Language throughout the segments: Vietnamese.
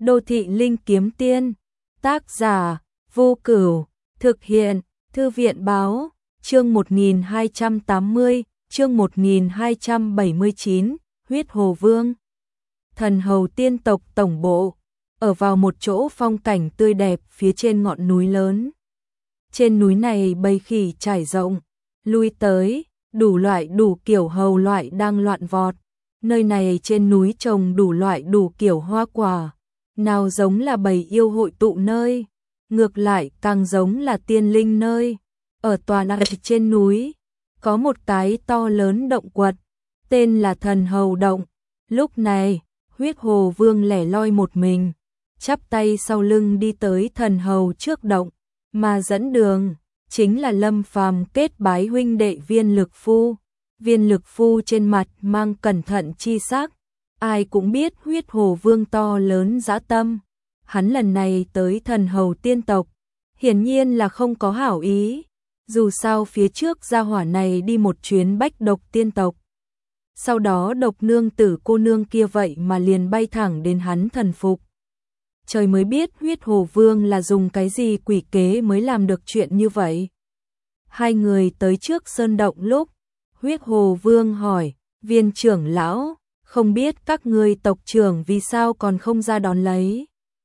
Đô thị linh kiếm tiên. Tác giả Vô Cửu. Thực hiện Thư viện báo. Chương 1280, chương 1279, Huyết Hồ Vương. Thần hầu tiên tộc tổng bộ, ở vào một chỗ phong cảnh tươi đẹp phía trên ngọn núi lớn. Trên núi này bầy khỉ trải rộng, lui tới, đủ loại đủ kiểu hầu loại đang loạn vọt. Nơi này trên núi trồng đủ loại đủ kiểu hoa quả, nào giống là bầy yêu hội tụ nơi, ngược lại càng giống là tiên linh nơi. Ở tòa lạc trên núi, có một cái to lớn động quật, tên là Thần Hầu Động. Lúc này, Huyết Hồ Vương lẻ loi một mình, chắp tay sau lưng đi tới Thần Hầu trước động, mà dẫn đường chính là Lâm Phàm kết bái huynh đệ Viên Lực Phu. Viên Lực Phu trên mặt mang cẩn thận chi sắc, ai cũng biết Huyết Hồ Vương to lớn dã tâm. Hắn lần này tới Thần Hầu tiên tộc, hiển nhiên là không có hảo ý. Dù sao phía trước gia hỏa này đi một chuyến Bách Độc tiên tộc, sau đó Độc nương tử cô nương kia vậy mà liền bay thẳng đến hắn thần phục. Trời mới biết Huyết Hồ Vương là dùng cái gì quỷ kế mới làm được chuyện như vậy. Hai người tới trước sơn động lúc, Huyết Hồ Vương hỏi, Viên trưởng lão, không biết các ngươi tộc trưởng vì sao còn không ra đón lấy.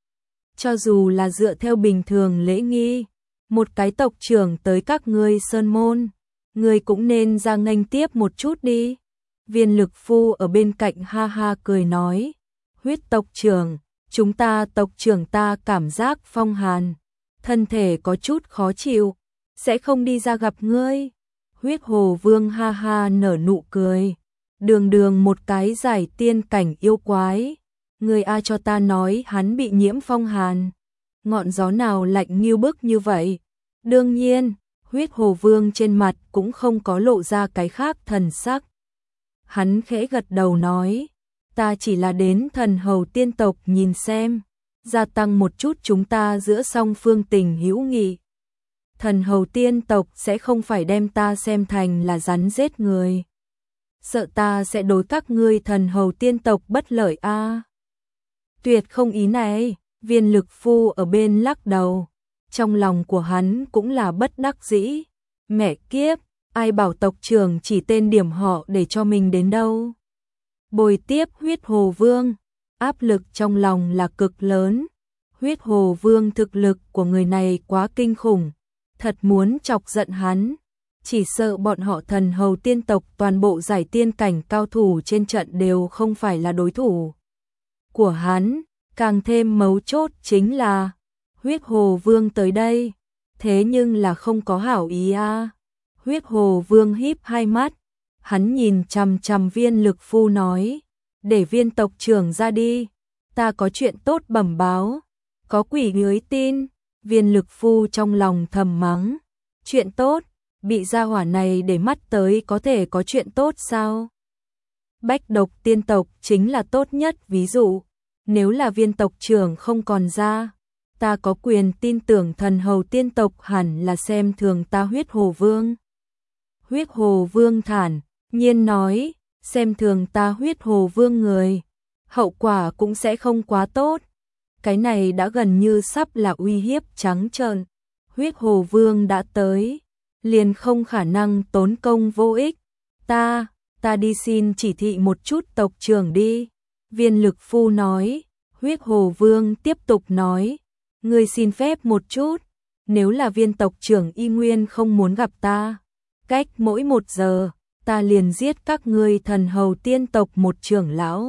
Cho dù là dựa theo bình thường lễ nghi, một cái tộc trưởng tới các ngươi sơn môn, ngươi cũng nên ra nghênh tiếp một chút đi. Viên Lực Phu ở bên cạnh ha ha cười nói, Huyết tộc trưởng, chúng ta tộc trưởng ta cảm giác phong hàn, thân thể có chút khó chịu, sẽ không đi ra gặp ngươi. Huyết Hồ Vương ha ha nở nụ cười, đường đường một cái giải tiên cảnh yêu quái, người ai cho ta nói hắn bị nhiễm phong hàn, ngọn gió nào lạnh nghiêu bức như vậy. Đương nhiên, Huyết Hồ Vương trên mặt cũng không có lộ ra cái khác thần sắc. Hắn khẽ gật đầu nói, ta chỉ là đến Thần Hầu tiên tộc nhìn xem, gia tăng một chút chúng ta giữa song phương tình hữu nghị. Thần Hầu tiên tộc sẽ không phải đem ta xem thành là rắn giết người. Sợ ta sẽ đối các ngươi Thần Hầu tiên tộc bất lợi a. Tuyệt không ý này, Viên Lực Phu ở bên lắc đầu. Trong lòng của hắn cũng là bất đắc dĩ. Mẹ kiếp, ai bảo tộc trưởng chỉ tên điểm họ để cho mình đến đâu. Bồi tiếp Huyết Hồ Vương, áp lực trong lòng là cực lớn. Huyết Hồ Vương thực lực của người này quá kinh khủng, thật muốn chọc giận hắn. Chỉ sợ bọn họ Thần Hầu tiên tộc toàn bộ giải tiên cảnh cao thủ trên trận đều không phải là đối thủ của hắn. Càng thêm mấu chốt chính là Huyết Hồ Vương tới đây, thế nhưng là không có hảo ý a. Huyết Hồ Vương híp hai mắt, hắn nhìn chằm chằm Viên Lực Phu nói, để Viên tộc trưởng ra đi, ta có chuyện tốt bẩm báo. Có quỷ dưới tin. Viên Lực Phu trong lòng thầm mắng, chuyện tốt, bị gia hỏa này để mắt tới có thể có chuyện tốt sao? Bách Độc tiên tộc chính là tốt nhất ví dụ, nếu là Viên tộc trưởng không còn ra, ta có quyền tin tưởng Thần Hầu tiên tộc hẳn là xem thường ta Huyết Hồ Vương. Huyết Hồ Vương thản nhiên nói, xem thường ta Huyết Hồ Vương người, hậu quả cũng sẽ không quá tốt. Cái này đã gần như sắp là uy hiếp trắng trợn. Huyết Hồ Vương đã tới, liền không khả năng tốn công vô ích. Ta đi xin chỉ thị một chút tộc trưởng đi. Viên Lực Phu nói. Huyết Hồ Vương tiếp tục nói, ngươi xin phép một chút, nếu là Viên tộc trưởng y nguyên không muốn gặp ta, cách mỗi 1 giờ, ta liền giết các ngươi Thần Hầu tiên tộc một trưởng lão.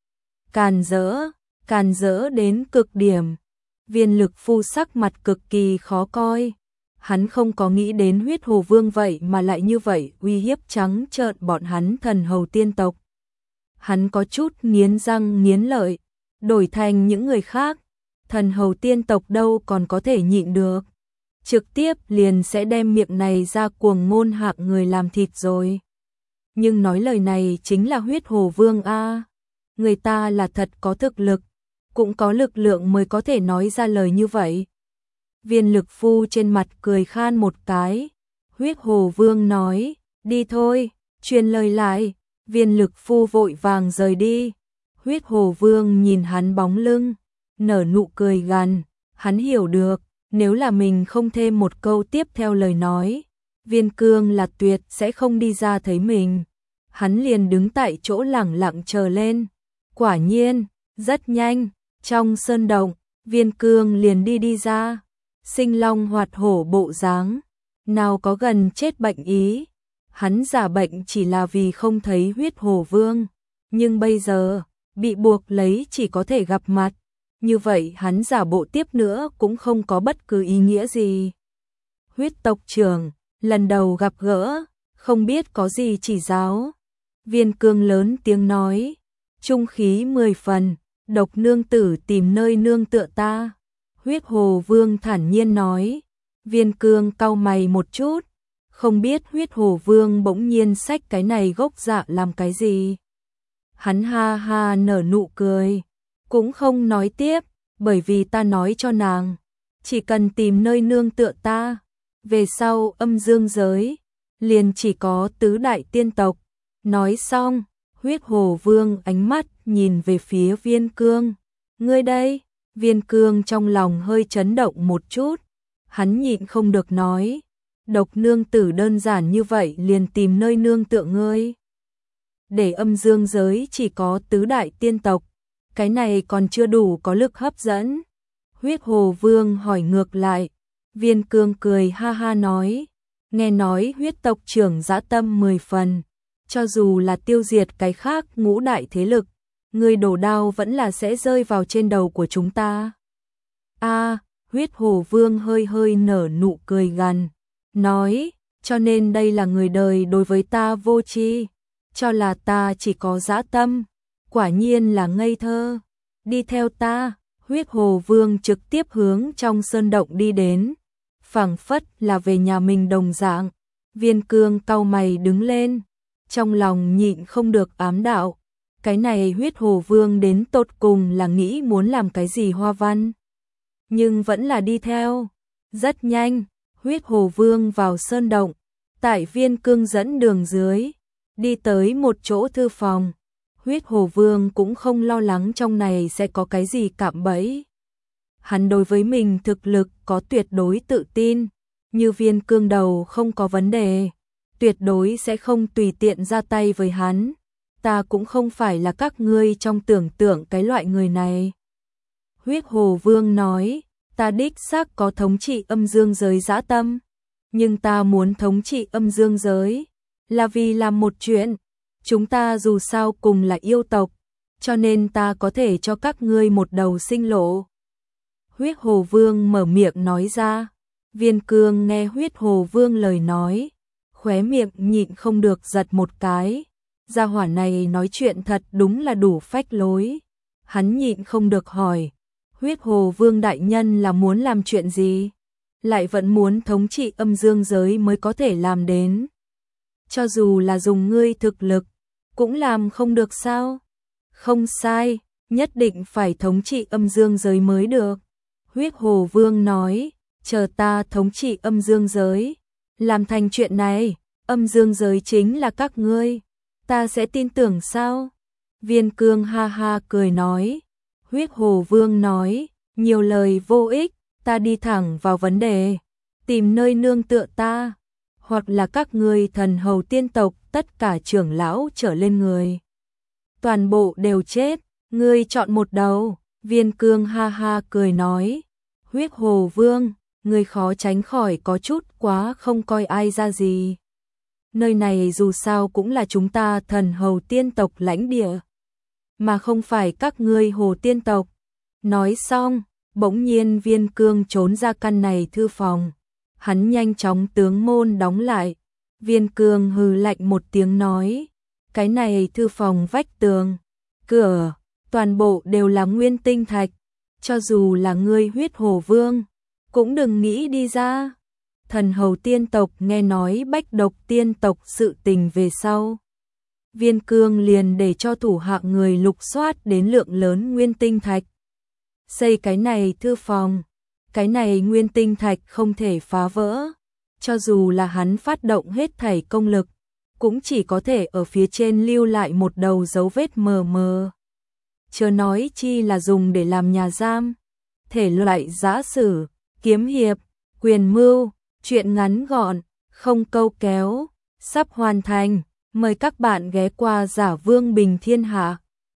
Càn rỡ đến cực điểm. Viên Lực Phu sắc mặt cực kỳ khó coi. Hắn không có nghĩ đến Huyết Hồ Vương vậy mà lại như vậy uy hiếp trắng trợn bọn hắn Thần Hầu tiên tộc. Hắn có chút nghiến răng nghiến lợi, đổi thành những người khác, Thần Hầu tiên tộc đâu còn có thể nhịn được. Trực tiếp liền sẽ đem miệng này ra cuồng ngôn hạng người làm thịt rồi. Nhưng nói lời này chính là Huyết Hồ Vương a. Người ta là thật có thực lực, cũng có lực lượng mới có thể nói ra lời như vậy. Viên Lực Phu trên mặt cười khan một cái. Huyết Hồ Vương nói, đi thôi, truyền lời lại. Viên Lực Phu vội vàng rời đi. Huyết Hồ Vương nhìn hắn bóng lưng, nở nụ cười gằn, hắn hiểu được, nếu là mình không thêm một câu tiếp theo lời nói, Viên Cương là tuyệt sẽ không đi ra thấy mình. Hắn liền đứng tại chỗ lẳng lặng chờ lên. Quả nhiên, rất nhanh, trong sơn động, Viên Cương liền đi ra. Sinh long hoạt hổ bộ dáng, nào có gần chết bệnh ý. Hắn giả bệnh chỉ là vì không thấy Huyết Hồ Vương, nhưng bây giờ, bị buộc lấy chỉ có thể gặp mặt. Như vậy hắn giả bộ tiếp nữa cũng không có bất cứ ý nghĩa gì. Huyết tộc trưởng, lần đầu gặp gỡ, không biết có gì chỉ giáo. Viên Cương lớn tiếng nói, trung khí 10 phần, độc nương tử tìm nơi nương tựa ta. Huyết Hồ Vương thản nhiên nói. Viên Cương cau mày một chút, không biết Huyết Hồ Vương bỗng nhiên xách cái này gốc dạ làm cái gì. Hắn ha ha nở nụ cười, cũng không nói tiếp, bởi vì ta nói cho nàng, chỉ cần tìm nơi nương tựa ta, về sau âm dương giới, liền chỉ có tứ đại tiên tộc. Nói xong, Huyết Hồ Vương ánh mắt nhìn về phía Viên Cương. Ngươi đây, Viên Cương trong lòng hơi chấn động một chút, hắn nhịn không được nói, độc nương tử đơn giản như vậy liền tìm nơi nương tựa ngươi. Để âm dương giới chỉ có tứ đại tiên tộc, cái này còn chưa đủ có lực hấp dẫn. Huyết Hồ Vương hỏi ngược lại. Viên Cương cười ha ha nói, nghe nói huyết tộc trưởng dã tâm 10 phần, cho dù là tiêu diệt cái khác ngũ đại thế lực, người đổ đao vẫn là sẽ rơi vào trên đầu của chúng ta. Huyết Hồ Vương hơi hơi nở nụ cười gằn, nói, cho nên đây là người đời đối với ta vô tri, cho là ta chỉ có dã tâm, quả nhiên là ngây thơ. Đi theo ta. Huyết Hồ Vương trực tiếp hướng trong sơn động đi đến, phảng phất là về nhà mình đồng dạng. Viên Cương cau mày đứng lên, trong lòng nhịn không được ám đạo, cái này Huyết Hồ Vương đến tột cùng là nghĩ muốn làm cái gì hoa văn, nhưng vẫn là đi theo. Rất nhanh, Huyết Hồ Vương vào sơn động, tại Viên Cương dẫn đường dưới, đi tới một chỗ thư phòng. Huyết Hồ Vương cũng không lo lắng trong này sẽ có cái gì cạm bẫy. Hắn đối với mình thực lực có tuyệt đối tự tin, như Viên Cương đầu không có vấn đề, tuyệt đối sẽ không tùy tiện ra tay với hắn. Ta cũng không phải là các ngươi trong tưởng tượng cái loại người này. Huyết Hồ Vương nói, ta đích xác có thống trị âm dương giới dã tâm, nhưng ta muốn thống trị âm dương giới là vì làm một chuyện. Chúng ta dù sao cùng là yêu tộc, cho nên ta có thể cho các ngươi một đầu sinh lộ. Huyết Hồ Vương mở miệng nói ra. Viên Cương nghe Huyết Hồ Vương lời nói, khóe miệng nhịn không được giật một cái. Gia hỏa này nói chuyện thật đúng là đủ phách lối. Hắn nhịn không được hỏi, Huyết Hồ Vương đại nhân là muốn làm chuyện gì? Lại vẫn muốn thống trị âm dương giới mới có thể làm đến. Cho dù là dùng ngươi thực lực, cũng làm không được sao? Không sai, nhất định phải thống trị âm dương giới mới được. Huyết Hồ Vương nói, chờ ta thống trị âm dương giới, làm thành chuyện này, âm dương giới chính là các ngươi, ta sẽ tin tưởng sao? Viên Cương ha ha cười nói. Huyết Hồ Vương nói, nhiều lời vô ích, ta đi thẳng vào vấn đề, tìm nơi nương tựa ta, hoặc là các ngươi thần hầu tiên tộc, tất cả trưởng lão trở lên người, toàn bộ đều chết, ngươi chọn một đầu. Viên Cương ha ha cười nói, Huyết Hồ Vương, ngươi khó tránh khỏi có chút quá không coi ai ra gì. Nơi này dù sao cũng là chúng ta thần hầu tiên tộc lãnh địa, mà không phải các ngươi hồ tiên tộc. Nói xong, bỗng nhiên Viên Cương trốn ra căn này thư phòng. Hắn nhanh chóng tướng môn đóng lại. Viên Cương hừ lạnh một tiếng nói, cái này thư phòng vách tường, cửa, toàn bộ đều là nguyên tinh thạch, cho dù là ngươi Huyết Hồ Vương, cũng đừng nghĩ đi ra. Thần hầu tiên tộc nghe nói Bách Độc tiên tộc sự tình về sau, Viên Cương liền để cho thủ hạ người lục soát đến lượng lớn nguyên tinh thạch, xây cái này thư phòng. Cái này nguyên tinh thạch không thể phá vỡ, cho dù là hắn phát động hết thảy công lực, cũng chỉ có thể ở phía trên lưu lại một đầu dấu vết mờ mờ. chớ nói chi là dùng để làm nhà giam. Thể loại giã sử, kiếm hiệp, quyền mưu, truyện ngắn gọn, không câu kéo, sắp hoàn thành. Mời các bạn ghé qua Giả Vương Bình Thiên Hạ.